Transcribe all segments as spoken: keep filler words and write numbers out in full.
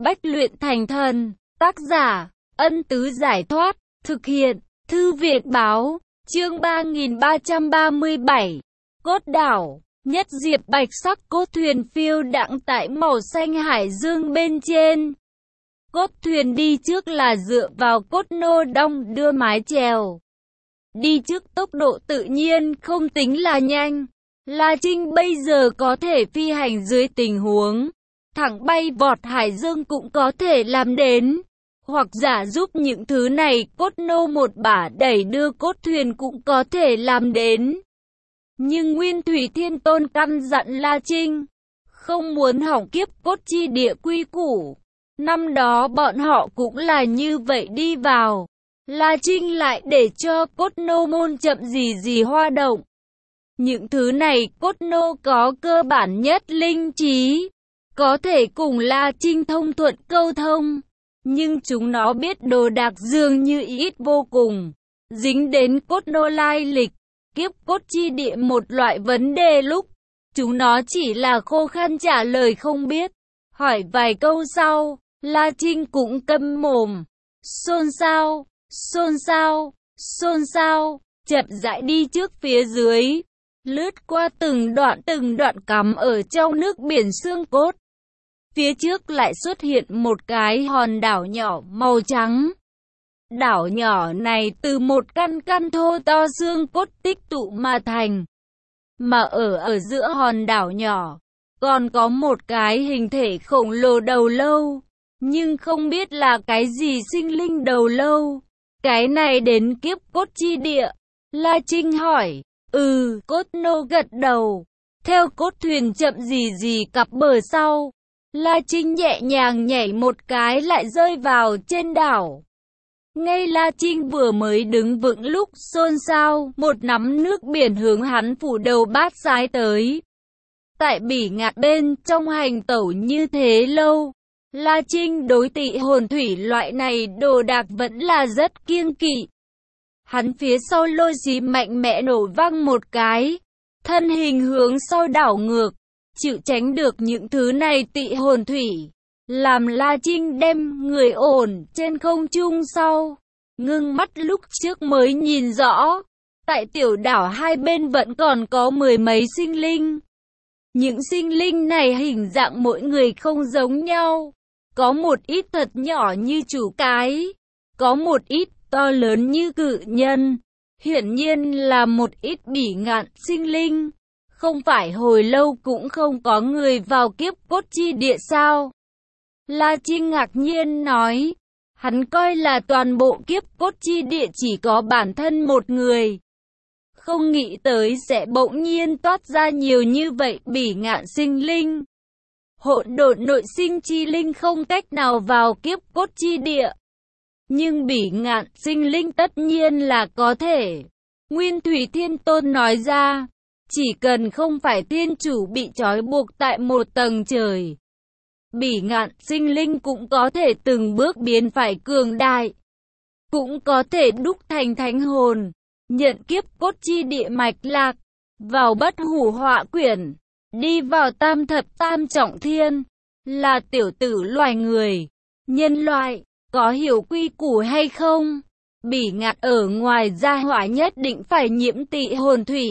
bách luyện thành thần. Tác giả, Ân Tứ Giải Thoát. Thực hiện, Thư Viện Báo. Chương ba nghìn ba trăm ba mươi bảy. Cốt đảo. Nhất diệp bạch sắc cốt thuyền phiêu đãng tại màu xanh hải dương bên trên. Cốt thuyền đi trước là dựa vào cốt nô đong đưa mái chèo. Đi trước tốc độ tự nhiên không tính là nhanh. La Trinh bây giờ có thể phi hành dưới tình huống thẳng bay vọt hải dương cũng có thể làm đến. Hoặc giả giúp những thứ này cốt nô một bả đẩy đưa cốt thuyền cũng có thể làm đến. Nhưng Nguyên Thủy Thiên Tôn căn dặn La Trinh, không muốn hỏng kiếp cốt chi địa quy củ. Năm đó bọn họ cũng là như vậy đi vào. La Trinh lại để cho cốt nô môn chậm gì gì hoa động. Những thứ này cốt nô có cơ bản nhất linh trí, có thể cùng La Trinh thông thuận câu thông. Nhưng chúng nó biết đồ đạc dường như ít vô cùng. Dính đến cốt nô lai lịch, kiếp cốt chi địa một loại vấn đề lúc. Chúng nó chỉ là khô khan trả lời không biết. Hỏi vài câu sau, La Trinh cũng câm mồm. Xôn xao, xôn xao, xôn xao, chậm rãi đi trước phía dưới. Lướt qua từng đoạn từng đoạn cắm ở trong nước biển xương cốt. Phía trước lại xuất hiện một cái hòn đảo nhỏ màu trắng. Đảo nhỏ này từ một căn căn thô to xương cốt tích tụ mà thành. Mà ở ở giữa hòn đảo nhỏ, còn có một cái hình thể khổng lồ đầu lâu. Nhưng không biết là cái gì sinh linh đầu lâu. Cái này đến kiếp cốt chi địa. La Trinh hỏi. Ừ, cốt nô gật đầu. Theo cốt thuyền chậm gì gì cặp bờ sau. La Trinh nhẹ nhàng nhảy một cái lại rơi vào trên đảo. Ngay La Trinh vừa mới đứng vững lúc xôn xao, một nắm nước biển hướng hắn phủ đầu bát sái tới. Tại Bỉ Ngạn bên trong hành tẩu như thế lâu, La Trinh đối tị hồn thủy loại này đồ đạc vẫn là rất kiêng kỵ. Hắn phía sau lôi xí mạnh mẽ nổ văng một cái, thân hình hướng sau đảo ngược, chịu tránh được những thứ này tị hồn thủy. Làm La Trinh đem người ổn trên không trung sau, ngưng mắt lúc trước mới nhìn rõ, tại tiểu đảo hai bên vẫn còn có mười mấy sinh linh. Những sinh linh này hình dạng mỗi người không giống nhau, có một ít thật nhỏ như chủ cái, có một ít to lớn như cự nhân, hiển nhiên là một ít bỉ ngạn sinh linh. Không phải hồi lâu cũng không có người vào kiếp cốt chi địa sao? La Trinh ngạc nhiên nói, hắn coi là toàn bộ kiếp cốt chi địa chỉ có bản thân một người. Không nghĩ tới sẽ bỗng nhiên toát ra nhiều như vậy bỉ ngạn sinh linh. Hỗn độn nội sinh chi linh không cách nào vào kiếp cốt chi địa. Nhưng bỉ ngạn sinh linh tất nhiên là có thể. Nguyên Thủy Thiên Tôn nói ra, chỉ cần không phải thiên chủ bị trói buộc tại một tầng trời, bỉ ngạn sinh linh cũng có thể từng bước biến phải cường đại, cũng có thể đúc thành thánh hồn, nhận kiếp cốt chi địa mạch lạc, vào bất hủ họa quyển, đi vào tam thập tam trọng thiên, là tiểu tử loài người. Nhân loại, có hiểu quy củ hay không? Bỉ ngạn ở ngoài gia hỏa nhất định phải nhiễm tị hồn thủy,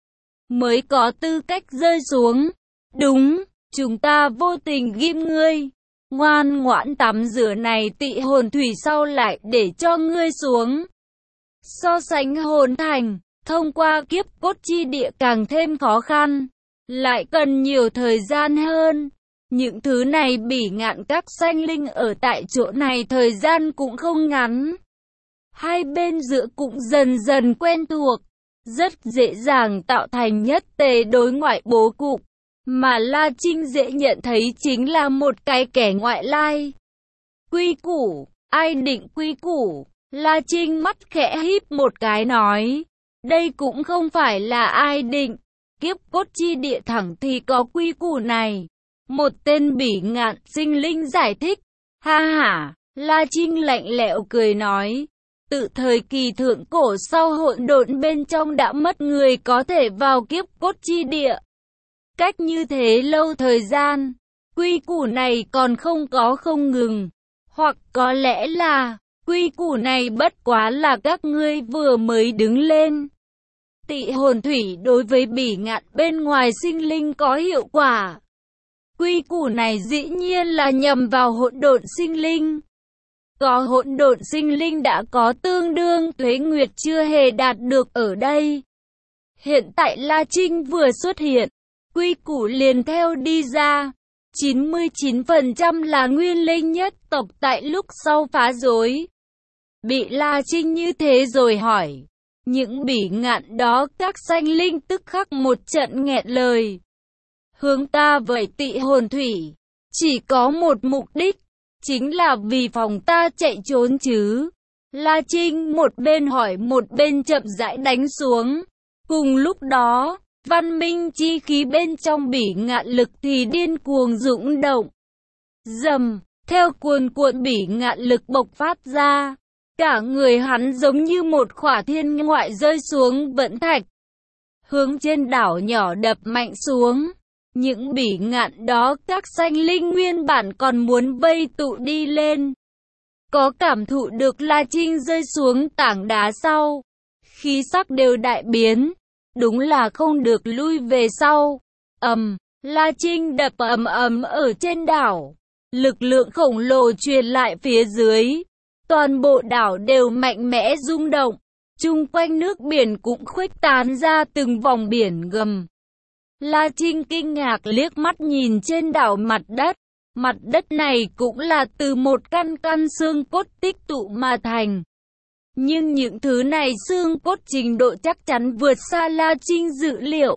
mới có tư cách rơi xuống. Đúng, chúng ta vô tình ghim ngươi. Ngoan ngoãn tắm rửa này tị hồn thủy sau lại để cho ngươi xuống. So sánh hồn thành, thông qua kiếp cốt chi địa càng thêm khó khăn, lại cần nhiều thời gian hơn. Những thứ này bỉ ngạn các sanh linh ở tại chỗ này thời gian cũng không ngắn. Hai bên giữa cũng dần dần quen thuộc, rất dễ dàng tạo thành nhất tề đối ngoại bố cục. Mà La Trinh dễ nhận thấy chính là một cái kẻ ngoại lai. Quy củ, ai định quy củ? La Trinh mắt khẽ híp một cái nói, đây cũng không phải là ai định, kiếp cốt chi địa thẳng thì có quy củ này. Một tên bỉ ngạn sinh linh giải thích. Ha ha, La Trinh lạnh lẽo cười nói, tự thời kỳ thượng cổ sau hỗn độn bên trong đã mất người có thể vào kiếp cốt chi địa. Cách như thế lâu thời gian, quy củ này còn không có không ngừng. Hoặc có lẽ là, quy củ này bất quá là các ngươi vừa mới đứng lên. Tị hồn thủy đối với bỉ ngạn bên ngoài sinh linh có hiệu quả. Quy củ này dĩ nhiên là nhằm vào hỗn độn sinh linh. Có hỗn độn sinh linh đã có tương đương tuế nguyệt chưa hề đạt được ở đây. Hiện tại La Trinh vừa xuất hiện, quy củ liền theo đi ra. chín mươi chín phần trăm là nguyên linh nhất tộc tại lúc sau phá rối. Bị La Trinh như thế rồi hỏi. Những bỉ ngạn đó các sanh linh tức khắc một trận nghẹn lời. Hướng ta vậy tị hồn thủy, chỉ có một mục đích, chính là vì phòng ta chạy trốn chứ. La Trinh một bên hỏi một bên chậm rãi đánh xuống. Cùng lúc đó, văn minh chi khí bên trong bỉ ngạn lực thì điên cuồng dũng động. Dầm, theo cuồn cuộn bỉ ngạn lực bộc phát ra, cả người hắn giống như một khỏa thiên ngoại rơi xuống vẫn thạch, hướng trên đảo nhỏ đập mạnh xuống. Những bỉ ngạn đó các sanh linh nguyên bản còn muốn vây tụ đi lên. Có cảm thụ được La Trinh rơi xuống tảng đá sau, khí sắc đều đại biến, đúng là không được lui về sau. Ầm, La Trinh đập ầm ầm ở trên đảo, lực lượng khổng lồ truyền lại phía dưới, toàn bộ đảo đều mạnh mẽ rung động, chung quanh nước biển cũng khuếch tán ra từng vòng biển gầm. La Trinh kinh ngạc liếc mắt nhìn trên đảo mặt đất. Mặt đất này cũng là từ một căn căn xương cốt tích tụ mà thành. Nhưng những thứ này xương cốt trình độ chắc chắn vượt xa La Trinh dự liệu.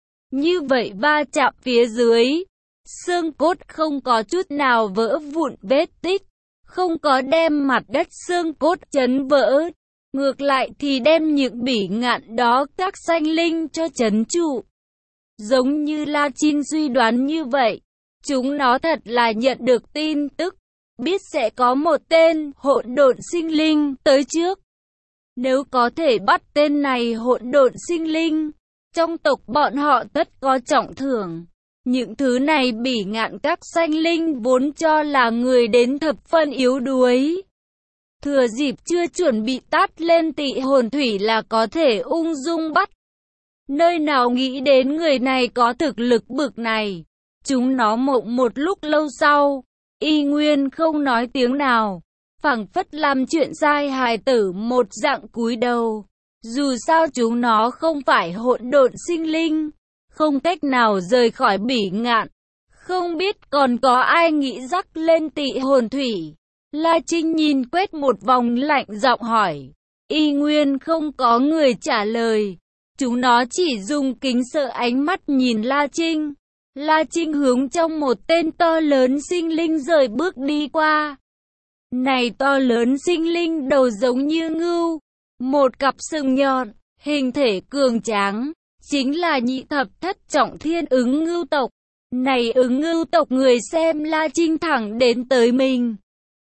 Như vậy va chạm phía dưới, xương cốt không có chút nào vỡ vụn vết tích, không có đem mặt đất xương cốt chấn vỡ. Ngược lại thì đem những bỉ ngạn đó các sanh linh cho chấn trụ. Giống như La Trinh suy đoán như vậy, chúng nó thật là nhận được tin tức, biết sẽ có một tên hỗn độn sinh linh tới trước. Nếu có thể bắt tên này hỗn độn sinh linh, trong tộc bọn họ tất có trọng thưởng. Những thứ này bỉ ngạn các sanh linh vốn cho là người đến thập phân yếu đuối. Thừa dịp chưa chuẩn bị tát lên tị hồn thủy là có thể ung dung bắt. Nơi nào nghĩ đến người này có thực lực bực này. Chúng nó mộng một lúc lâu sau, y nguyên không nói tiếng nào, phảng phất làm chuyện sai hài tử một dạng cúi đầu. Dù sao chúng nó không phải hỗn độn sinh linh, không cách nào rời khỏi bỉ ngạn. Không biết còn có ai nghĩ rắc lên tị hồn thủy. La Trinh nhìn quét một vòng lạnh giọng hỏi. Y nguyên không có người trả lời. Chúng nó chỉ dùng kính sợ ánh mắt nhìn La Trinh. La Trinh hướng trong một tên to lớn sinh linh rời bước đi qua. Này to lớn sinh linh đầu giống như ngưu, một cặp sừng nhọn, hình thể cường tráng, chính là nhị thập thất trọng thiên ứng ngưu tộc. Này ứng ngưu tộc người xem La Trinh thẳng đến tới mình,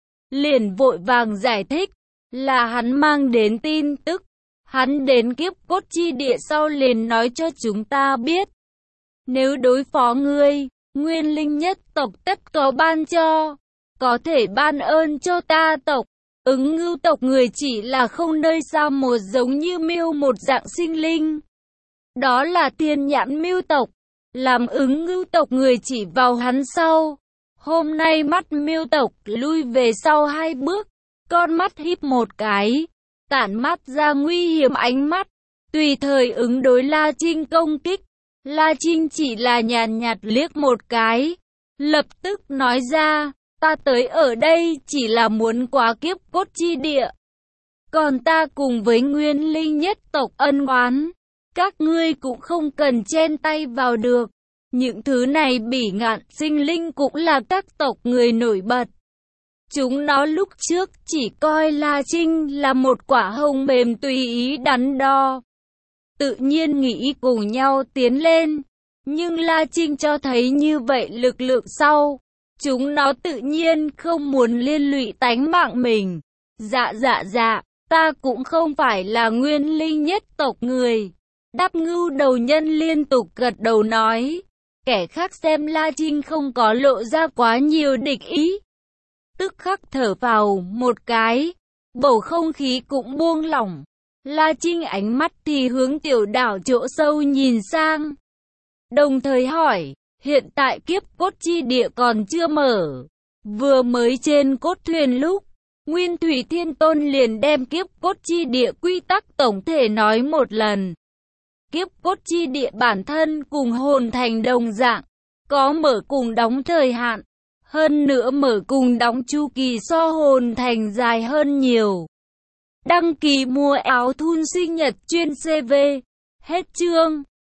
liền vội vàng giải thích, là hắn mang đến tin tức. Hắn đến kiếp cốt chi địa sau liền nói cho chúng ta biết. Nếu đối phó ngươi, nguyên linh nhất tộc tất có ban cho, có thể ban ơn cho ta tộc. Ứng ngưu tộc người chỉ là không nơi xa một giống như miêu một dạng sinh linh. Đó là thiên nhãn miêu tộc, làm ứng ngưu tộc người chỉ vào hắn sau. Hôm nay mắt miêu tộc lui về sau hai bước, con mắt híp một cái, tản mắt ra nguy hiểm ánh mắt, tùy thời ứng đối La Trinh công kích. La Trinh chỉ là nhàn nhạt liếc một cái, lập tức nói ra, ta tới ở đây chỉ là muốn qua kiếp cốt chi địa. Còn ta cùng với nguyên linh nhất tộc ân oán, các ngươi cũng không cần chen tay vào được. Những thứ này bỉ ngạn sinh linh cũng là các tộc người nổi bật. Chúng nó lúc trước chỉ coi La Trinh là một quả hồng mềm tùy ý đắn đo. Tự nhiên nghĩ cùng nhau tiến lên. Nhưng La Trinh cho thấy như vậy lực lượng sau. Chúng nó tự nhiên không muốn liên lụy tánh mạng mình. Dạ dạ dạ, ta cũng không phải là nguyên linh nhất tộc người. Đáp ngưu đầu nhân liên tục gật đầu nói. Kẻ khác xem La Trinh không có lộ ra quá nhiều địch ý, tức khắc thở vào một cái, bầu không khí cũng buông lỏng. La Trinh ánh mắt thì hướng tiểu đảo chỗ sâu nhìn sang, đồng thời hỏi, hiện tại kiếp cốt chi địa còn chưa mở. Vừa mới trên cốt thuyền lúc, Nguyên Thủy Thiên Tôn liền đem kiếp cốt chi địa quy tắc tổng thể nói một lần. Kiếp cốt chi địa bản thân cùng hồn thành đồng dạng, có mở cùng đóng thời hạn, hơn nữa mở cùng đóng chu kỳ so hồn thành dài hơn nhiều. Đăng ký mua áo thun sinh nhật chuyên xê vê. Hết chương.